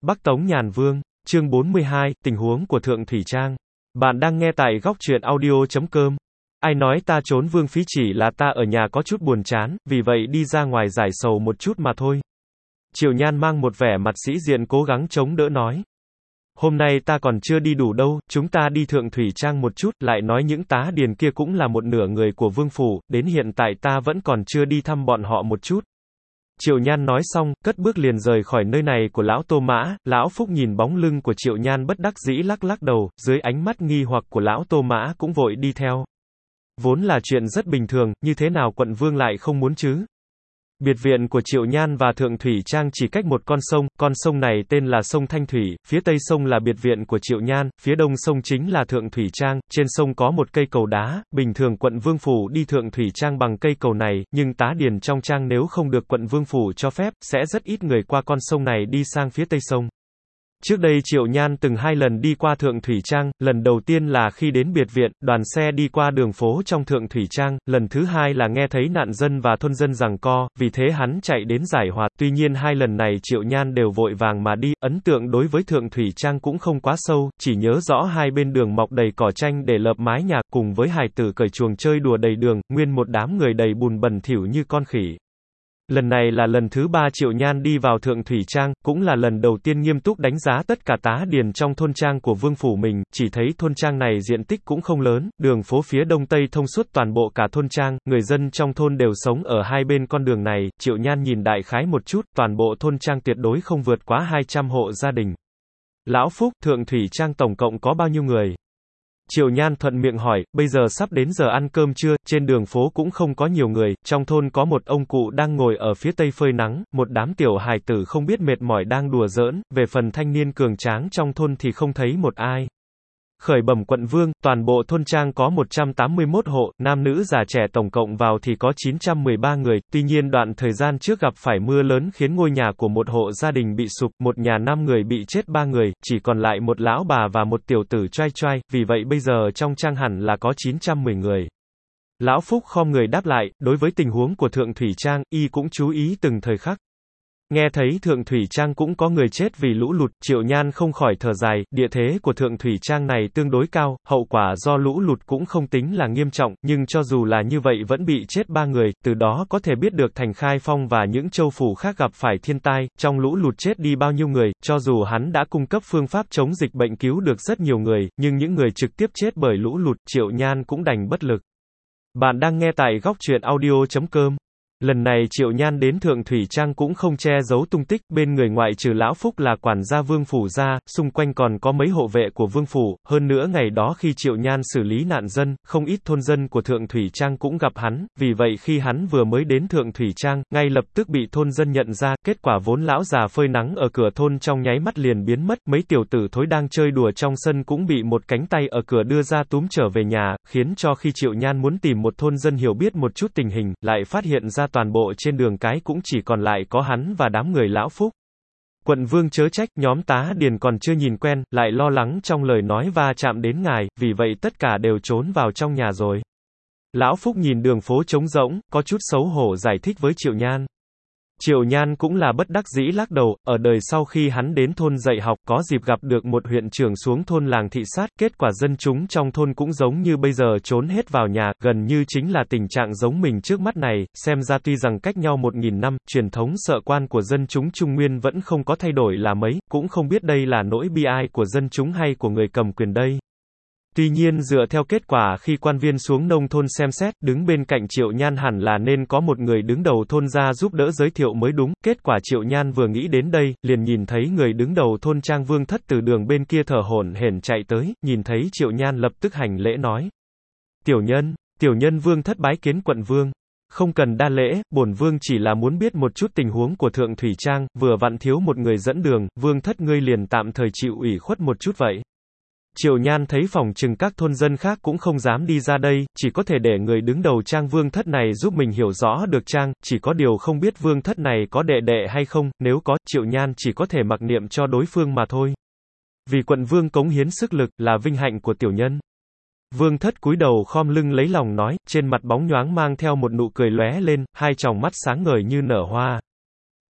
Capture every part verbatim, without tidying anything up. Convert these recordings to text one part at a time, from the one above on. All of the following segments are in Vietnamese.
Bắc Tống Nhàn Vương, chương bốn mươi hai, tình huống của Thượng Thủy Trang. Bạn đang nghe tại góc truyện audio chấm com. Ai nói ta trốn vương phí, chỉ là ta ở nhà có chút buồn chán, vì vậy đi ra ngoài giải sầu một chút mà thôi. Triệu Nhan mang một vẻ mặt sĩ diện cố gắng chống đỡ nói. Hôm nay ta còn chưa đi đủ đâu, chúng ta đi Thượng Thủy Trang một chút, lại nói những tá điền kia cũng là một nửa người của vương phủ, đến hiện tại ta vẫn còn chưa đi thăm bọn họ một chút. Triệu Nhan nói xong, cất bước liền rời khỏi nơi này của lão Tô Mã. Lão Phúc nhìn bóng lưng của Triệu Nhan bất đắc dĩ lắc lắc đầu, dưới ánh mắt nghi hoặc của lão Tô Mã cũng vội đi theo. Vốn là chuyện rất bình thường, như thế nào quận vương lại không muốn chứ? Biệt viện của Triệu Nhan và Thượng Thủy Trang chỉ cách một con sông, con sông này tên là sông Thanh Thủy, phía tây sông là biệt viện của Triệu Nhan, phía đông sông chính là Thượng Thủy Trang, trên sông có một cây cầu đá, bình thường quận vương phủ đi Thượng Thủy Trang bằng cây cầu này, nhưng tá điền trong trang nếu không được quận vương phủ cho phép, sẽ rất ít người qua con sông này đi sang phía tây sông. Trước đây Triệu Nhan từng hai lần đi qua Thượng Thủy Trang, lần đầu tiên là khi đến biệt viện, đoàn xe đi qua đường phố trong Thượng Thủy Trang, lần thứ hai là nghe thấy nạn dân và thôn dân giằng co, vì thế hắn chạy đến giải hòa, tuy nhiên hai lần này Triệu Nhan đều vội vàng mà đi, ấn tượng đối với Thượng Thủy Trang cũng không quá sâu, chỉ nhớ rõ hai bên đường mọc đầy cỏ tranh để lợp mái nhà, cùng với hài tử cởi chuồng chơi đùa đầy đường, nguyên một đám người đầy bùn bẩn thỉu như con khỉ. Lần này là lần thứ ba Triệu Nhan đi vào Thượng Thủy Trang, cũng là lần đầu tiên nghiêm túc đánh giá tất cả tá điền trong thôn trang của vương phủ mình, chỉ thấy thôn trang này diện tích cũng không lớn, đường phố phía đông tây thông suốt toàn bộ cả thôn trang, người dân trong thôn đều sống ở hai bên con đường này. Triệu Nhan nhìn đại khái một chút, toàn bộ thôn trang tuyệt đối không vượt quá hai trăm hộ gia đình. Lão Phúc, Thượng Thủy Trang tổng cộng có bao nhiêu người? Triệu Nhan thuận miệng hỏi, bây giờ sắp đến giờ ăn cơm trưa, trên đường phố cũng không có nhiều người, trong thôn có một ông cụ đang ngồi ở phía tây phơi nắng, một đám tiểu hài tử không biết mệt mỏi đang đùa giỡn, về phần thanh niên cường tráng trong thôn thì không thấy một ai. Khởi bẩm quận vương, toàn bộ thôn trang có một trăm tám mươi mốt hộ, nam nữ già trẻ tổng cộng vào thì có chín trăm mười ba người, tuy nhiên đoạn thời gian trước gặp phải mưa lớn khiến ngôi nhà của một hộ gia đình bị sụp, một nhà năm người bị chết ba người, chỉ còn lại một lão bà và một tiểu tử choai choai, vì vậy bây giờ trong trang hẳn là có chín trăm mười người. Lão Phúc khom người đáp lại, đối với tình huống của Thượng Thủy Trang, y cũng chú ý từng thời khắc. Nghe thấy Thượng Thủy Trang cũng có người chết vì lũ lụt, Triệu Nhan không khỏi thở dài, địa thế của Thượng Thủy Trang này tương đối cao, hậu quả do lũ lụt cũng không tính là nghiêm trọng, nhưng cho dù là như vậy vẫn bị chết ba người, từ đó có thể biết được thành Khai Phong và những châu phủ khác gặp phải thiên tai, trong lũ lụt chết đi bao nhiêu người, cho dù hắn đã cung cấp phương pháp chống dịch bệnh cứu được rất nhiều người, nhưng những người trực tiếp chết bởi lũ lụt, Triệu Nhan cũng đành bất lực. Bạn đang nghe tại góc truyện audio chấm com. Lần này Triệu Nhan đến Thượng Thủy Trang cũng không che giấu tung tích, bên người ngoại trừ Lão Phúc là quản gia vương phủ ra, xung quanh còn có mấy hộ vệ của vương phủ, hơn nữa ngày đó khi Triệu Nhan xử lý nạn dân, không ít thôn dân của Thượng Thủy Trang cũng gặp hắn, vì vậy khi hắn vừa mới đến Thượng Thủy Trang, ngay lập tức bị thôn dân nhận ra, kết quả vốn lão già phơi nắng ở cửa thôn trong nháy mắt liền biến mất, mấy tiểu tử thối đang chơi đùa trong sân cũng bị một cánh tay ở cửa đưa ra túm trở về nhà, khiến cho khi Triệu Nhan muốn tìm một thôn dân hiểu biết một chút tình hình, lại phát hiện ra toàn bộ trên đường cái cũng chỉ còn lại có hắn và đám người Lão Phúc. Quận vương chớ trách, nhóm tá điền còn chưa nhìn quen, lại lo lắng trong lời nói va chạm đến ngài, vì vậy tất cả đều trốn vào trong nhà rồi. Lão Phúc nhìn đường phố trống rỗng, có chút xấu hổ giải thích với Triệu Nhan. Triệu Nhan cũng là bất đắc dĩ lắc đầu, ở đời sau khi hắn đến thôn dạy học có dịp gặp được một huyện trưởng xuống thôn làng thị sát, kết quả dân chúng trong thôn cũng giống như bây giờ trốn hết vào nhà, gần như chính là tình trạng giống mình trước mắt này, xem ra tuy rằng cách nhau một nghìn năm, truyền thống sợ quan của dân chúng Trung Nguyên vẫn không có thay đổi là mấy, cũng không biết đây là nỗi bi ai của dân chúng hay của người cầm quyền đây. Tuy nhiên dựa theo kết quả khi quan viên xuống nông thôn xem xét, đứng bên cạnh Triệu Nhan hẳn là nên có một người đứng đầu thôn ra giúp đỡ giới thiệu mới đúng, kết quả Triệu Nhan vừa nghĩ đến đây, liền nhìn thấy người đứng đầu thôn Trang Vương Thất từ đường bên kia thở hổn hển chạy tới, nhìn thấy Triệu Nhan lập tức hành lễ nói. Tiểu nhân, tiểu nhân Vương Thất bái kiến quận vương. Không cần đa lễ, bổn vương chỉ là muốn biết một chút tình huống của Thượng Thủy Trang, vừa vặn thiếu một người dẫn đường, Vương Thất ngươi liền tạm thời chịu ủy khuất một chút vậy. Triệu Nhan thấy phòng chừng các thôn dân khác cũng không dám đi ra đây, chỉ có thể để người đứng đầu Trang Vương Thất này giúp mình hiểu rõ được Trang, chỉ có điều không biết Vương Thất này có đệ đệ hay không, nếu có, Triệu Nhan chỉ có thể mặc niệm cho đối phương mà thôi. Vì quận vương cống hiến sức lực, là vinh hạnh của tiểu nhân. Vương Thất cúi đầu khom lưng lấy lòng nói, trên mặt bóng nhoáng mang theo một nụ cười lóe lên, hai tròng mắt sáng ngời như nở hoa.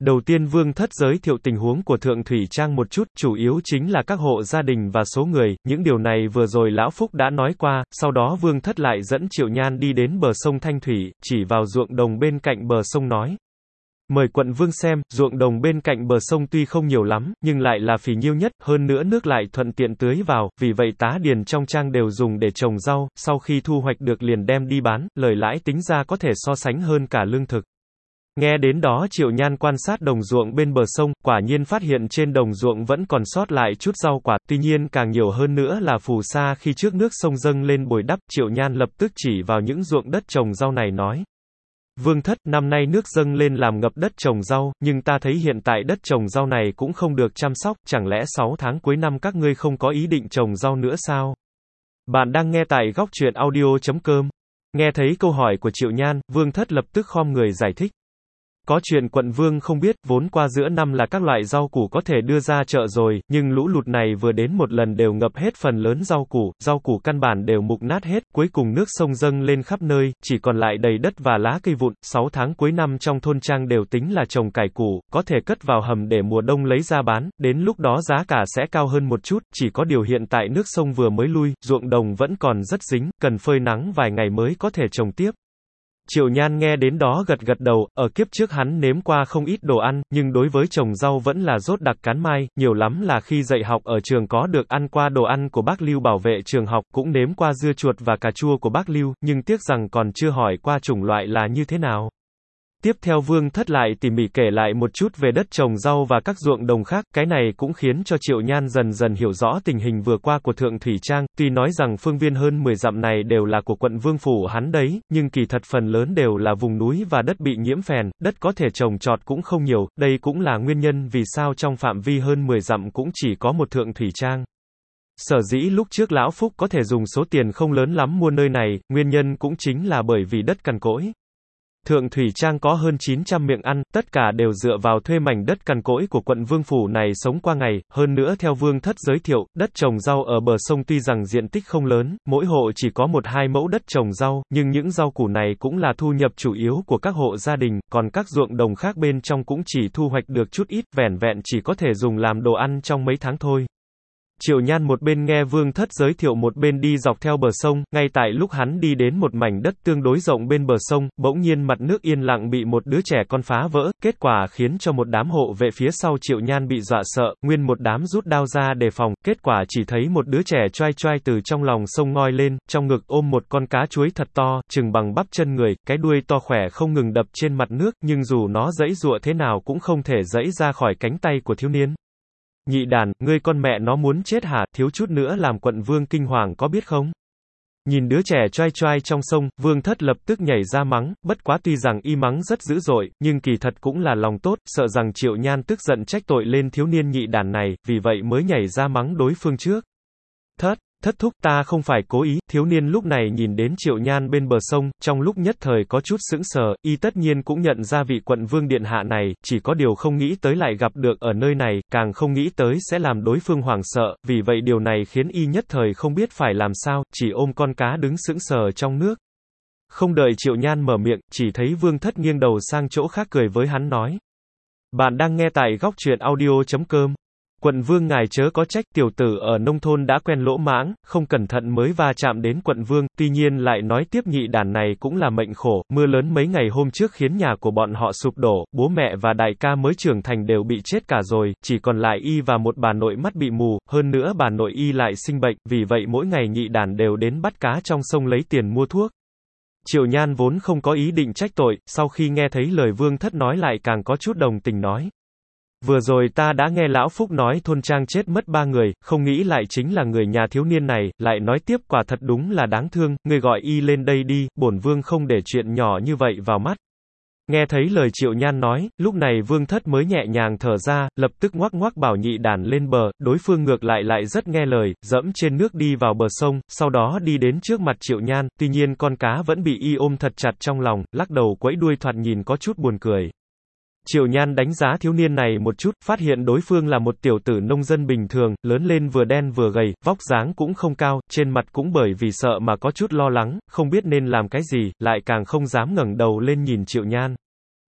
Đầu tiên Vương Thất giới thiệu tình huống của Thượng Thủy Trang một chút, chủ yếu chính là các hộ gia đình và số người, những điều này vừa rồi Lão Phúc đã nói qua, sau đó Vương Thất lại dẫn Triệu Nhan đi đến bờ sông Thanh Thủy, chỉ vào ruộng đồng bên cạnh bờ sông nói. Mời quận vương xem, ruộng đồng bên cạnh bờ sông tuy không nhiều lắm, nhưng lại là phì nhiêu nhất, hơn nữa nước lại thuận tiện tưới vào, vì vậy tá điền trong trang đều dùng để trồng rau, sau khi thu hoạch được liền đem đi bán, lời lãi tính ra có thể so sánh hơn cả lương thực. Nghe đến đó Triệu Nhan quan sát đồng ruộng bên bờ sông, quả nhiên phát hiện trên đồng ruộng vẫn còn sót lại chút rau quả, tuy nhiên càng nhiều hơn nữa là phù sa khi trước nước sông dâng lên bồi đắp, Triệu Nhan lập tức chỉ vào những ruộng đất trồng rau này nói. Vương Thất, năm nay nước dâng lên làm ngập đất trồng rau, nhưng ta thấy hiện tại đất trồng rau này cũng không được chăm sóc, chẳng lẽ sáu tháng cuối năm các ngươi không có ý định trồng rau nữa sao? Bạn đang nghe tại góc truyện audio chấm com. Nghe thấy câu hỏi của Triệu Nhan, Vương Thất lập tức khom người giải thích. Có chuyện quận vương không biết, vốn qua giữa năm là các loại rau củ có thể đưa ra chợ rồi, nhưng lũ lụt này vừa đến một lần đều ngập hết phần lớn rau củ, rau củ căn bản đều mục nát hết, cuối cùng nước sông dâng lên khắp nơi, chỉ còn lại đầy đất và lá cây vụn, sáu tháng cuối năm trong thôn trang đều tính là trồng cải củ, có thể cất vào hầm để mùa đông lấy ra bán, đến lúc đó giá cả sẽ cao hơn một chút, chỉ có điều hiện tại nước sông vừa mới lui, ruộng đồng vẫn còn rất dính, cần phơi nắng vài ngày mới có thể trồng tiếp. Triệu Nhan nghe đến đó gật gật đầu, ở kiếp trước hắn nếm qua không ít đồ ăn, nhưng đối với trồng rau vẫn là rốt đặc cán mai, nhiều lắm là khi dạy học ở trường có được ăn qua đồ ăn của bác Lưu bảo vệ trường học, cũng nếm qua dưa chuột và cà chua của bác Lưu, nhưng tiếc rằng còn chưa hỏi qua chủng loại là như thế nào. Tiếp theo Vương Thất lại tỉ mỉ kể lại một chút về đất trồng rau và các ruộng đồng khác, cái này cũng khiến cho Triệu Nhan dần dần hiểu rõ tình hình vừa qua của Thượng Thủy Trang, tuy nói rằng phương viên hơn mười dặm này đều là của quận vương phủ hắn đấy, nhưng kỳ thật phần lớn đều là vùng núi và đất bị nhiễm phèn, đất có thể trồng trọt cũng không nhiều, đây cũng là nguyên nhân vì sao trong phạm vi hơn mười dặm cũng chỉ có một Thượng Thủy Trang. Sở dĩ lúc trước Lão Phúc có thể dùng số tiền không lớn lắm mua nơi này, nguyên nhân cũng chính là bởi vì đất cằn cỗi. Thượng Thủy Trang có hơn chín trăm miệng ăn, tất cả đều dựa vào thuê mảnh đất cằn cỗi của quận vương phủ này sống qua ngày, hơn nữa theo Vương Thất giới thiệu, đất trồng rau ở bờ sông tuy rằng diện tích không lớn, mỗi hộ chỉ có một hai mẫu đất trồng rau, nhưng những rau củ này cũng là thu nhập chủ yếu của các hộ gia đình, còn các ruộng đồng khác bên trong cũng chỉ thu hoạch được chút ít, vẻn vẹn chỉ có thể dùng làm đồ ăn trong mấy tháng thôi. Triệu Nhan một bên nghe Vương Thất giới thiệu một bên đi dọc theo bờ sông, ngay tại lúc hắn đi đến một mảnh đất tương đối rộng bên bờ sông, bỗng nhiên mặt nước yên lặng bị một đứa trẻ con phá vỡ, kết quả khiến cho một đám hộ vệ phía sau Triệu Nhan bị dọa sợ, nguyên một đám rút đao ra đề phòng, kết quả chỉ thấy một đứa trẻ choai choai từ trong lòng sông ngoi lên, trong ngực ôm một con cá chuối thật to, chừng bằng bắp chân người, cái đuôi to khỏe không ngừng đập trên mặt nước, nhưng dù nó giãy giụa thế nào cũng không thể giãy ra khỏi cánh tay của thiếu niên. Nhị đàn, ngươi con mẹ nó muốn chết hả, thiếu chút nữa làm quận vương kinh hoàng có biết không? Nhìn đứa trẻ choai choai trong sông, Vương Thất lập tức nhảy ra mắng, bất quá tuy rằng y mắng rất dữ dội, nhưng kỳ thật cũng là lòng tốt, sợ rằng Triệu Nhan tức giận trách tội lên thiếu niên nhị đàn này, vì vậy mới nhảy ra mắng đối phương trước. Thất, thất thúc ta không phải cố ý, thiếu niên lúc này nhìn đến Triệu Nhan bên bờ sông, trong lúc nhất thời có chút sững sờ, y tất nhiên cũng nhận ra vị quận vương điện hạ này, chỉ có điều không nghĩ tới lại gặp được ở nơi này, càng không nghĩ tới sẽ làm đối phương hoảng sợ, vì vậy điều này khiến y nhất thời không biết phải làm sao, chỉ ôm con cá đứng sững sờ trong nước. Không đợi Triệu Nhan mở miệng, chỉ thấy Vương Thất nghiêng đầu sang chỗ khác cười với hắn nói. Bạn đang nghe tại góc truyện audio chấm com. Quận vương ngài chớ có trách, tiểu tử ở nông thôn đã quen lỗ mãng, không cẩn thận mới va chạm đến quận vương, tuy nhiên lại nói tiếp nhị đàn này cũng là mệnh khổ, mưa lớn mấy ngày hôm trước khiến nhà của bọn họ sụp đổ, bố mẹ và đại ca mới trưởng thành đều bị chết cả rồi, chỉ còn lại y và một bà nội mắt bị mù, hơn nữa bà nội y lại sinh bệnh, vì vậy mỗi ngày nhị đàn đều đến bắt cá trong sông lấy tiền mua thuốc. Triệu Nhan vốn không có ý định trách tội, sau khi nghe thấy lời Vương Thất nói lại càng có chút đồng tình nói. Vừa rồi ta đã nghe Lão Phúc nói thôn trang chết mất ba người, không nghĩ lại chính là người nhà thiếu niên này, lại nói tiếp quả thật đúng là đáng thương, người gọi y lên đây đi, bổn vương không để chuyện nhỏ như vậy vào mắt. Nghe thấy lời Triệu Nhan nói, lúc này Vương Thất mới nhẹ nhàng thở ra, lập tức ngoắc ngoắc bảo nhị đàn lên bờ, đối phương ngược lại lại rất nghe lời, dẫm trên nước đi vào bờ sông, sau đó đi đến trước mặt Triệu Nhan, tuy nhiên con cá vẫn bị y ôm thật chặt trong lòng, lắc đầu quẫy đuôi thoạt nhìn có chút buồn cười. Triệu Nhan đánh giá thiếu niên này một chút, phát hiện đối phương là một tiểu tử nông dân bình thường, lớn lên vừa đen vừa gầy, vóc dáng cũng không cao, trên mặt cũng bởi vì sợ mà có chút lo lắng, không biết nên làm cái gì, lại càng không dám ngẩng đầu lên nhìn Triệu Nhan.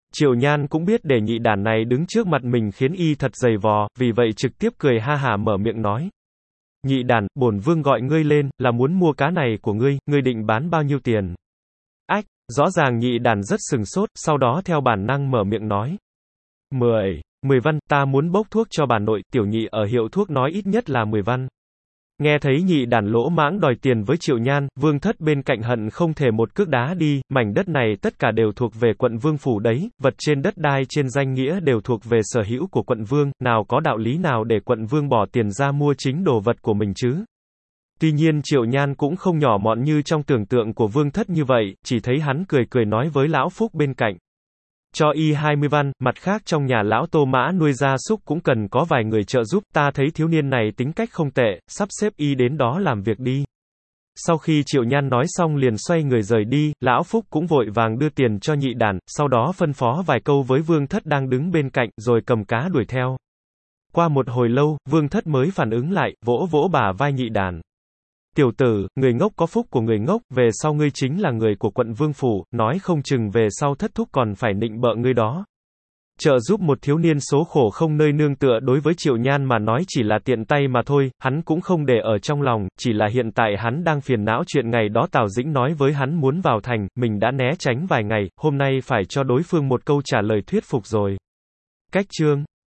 Triệu Nhan cũng biết để nhị đản này đứng trước mặt mình khiến y thật dày vò, vì vậy trực tiếp cười ha hả mở miệng nói. Nhị đản, bổn vương gọi ngươi lên, là muốn mua cá này của ngươi, ngươi định bán bao nhiêu tiền? Ách, rõ ràng nhị đản rất sừng sốt, sau đó theo bản năng mở miệng nói. Mười, mười văn, ta muốn bốc thuốc cho bà nội, tiểu nhị ở hiệu thuốc nói ít nhất là mười văn. Nghe thấy nhị đản lỗ mãng đòi tiền với Triệu Nhan, Vương Thất bên cạnh hận không thể một cước đá đi, mảnh đất này tất cả đều thuộc về quận Vương phủ đấy, vật trên đất đai trên danh nghĩa đều thuộc về sở hữu của quận Vương, nào có đạo lý nào để quận Vương bỏ tiền ra mua chính đồ vật của mình chứ? Tuy nhiên Triệu Nhan cũng không nhỏ mọn như trong tưởng tượng của Vương Thất như vậy, chỉ thấy hắn cười cười nói với lão Phúc bên cạnh. Cho y hai mươi văn, mặt khác trong nhà lão Tô Mã nuôi gia súc cũng cần có vài người trợ giúp, ta thấy thiếu niên này tính cách không tệ, sắp xếp y đến đó làm việc đi. Sau khi Triệu Nhan nói xong liền xoay người rời đi, lão Phúc cũng vội vàng đưa tiền cho nhị đản, sau đó phân phó vài câu với Vương Thất đang đứng bên cạnh, rồi cầm cá đuổi theo. Qua một hồi lâu, Vương Thất mới phản ứng lại, vỗ vỗ bả vai nhị đản. Tiểu tử, người ngốc có phúc của người ngốc, về sau ngươi chính là người của quận Vương phủ, nói không chừng về sau thất thúc còn phải nịnh bợ ngươi đó. Trợ giúp một thiếu niên số khổ không nơi nương tựa đối với Triệu Nhan mà nói chỉ là tiện tay mà thôi, hắn cũng không để ở trong lòng, chỉ là hiện tại hắn đang phiền não chuyện ngày đó Tào Dĩnh nói với hắn muốn vào thành, mình đã né tránh vài ngày, hôm nay phải cho đối phương một câu trả lời thuyết phục rồi. Cách chương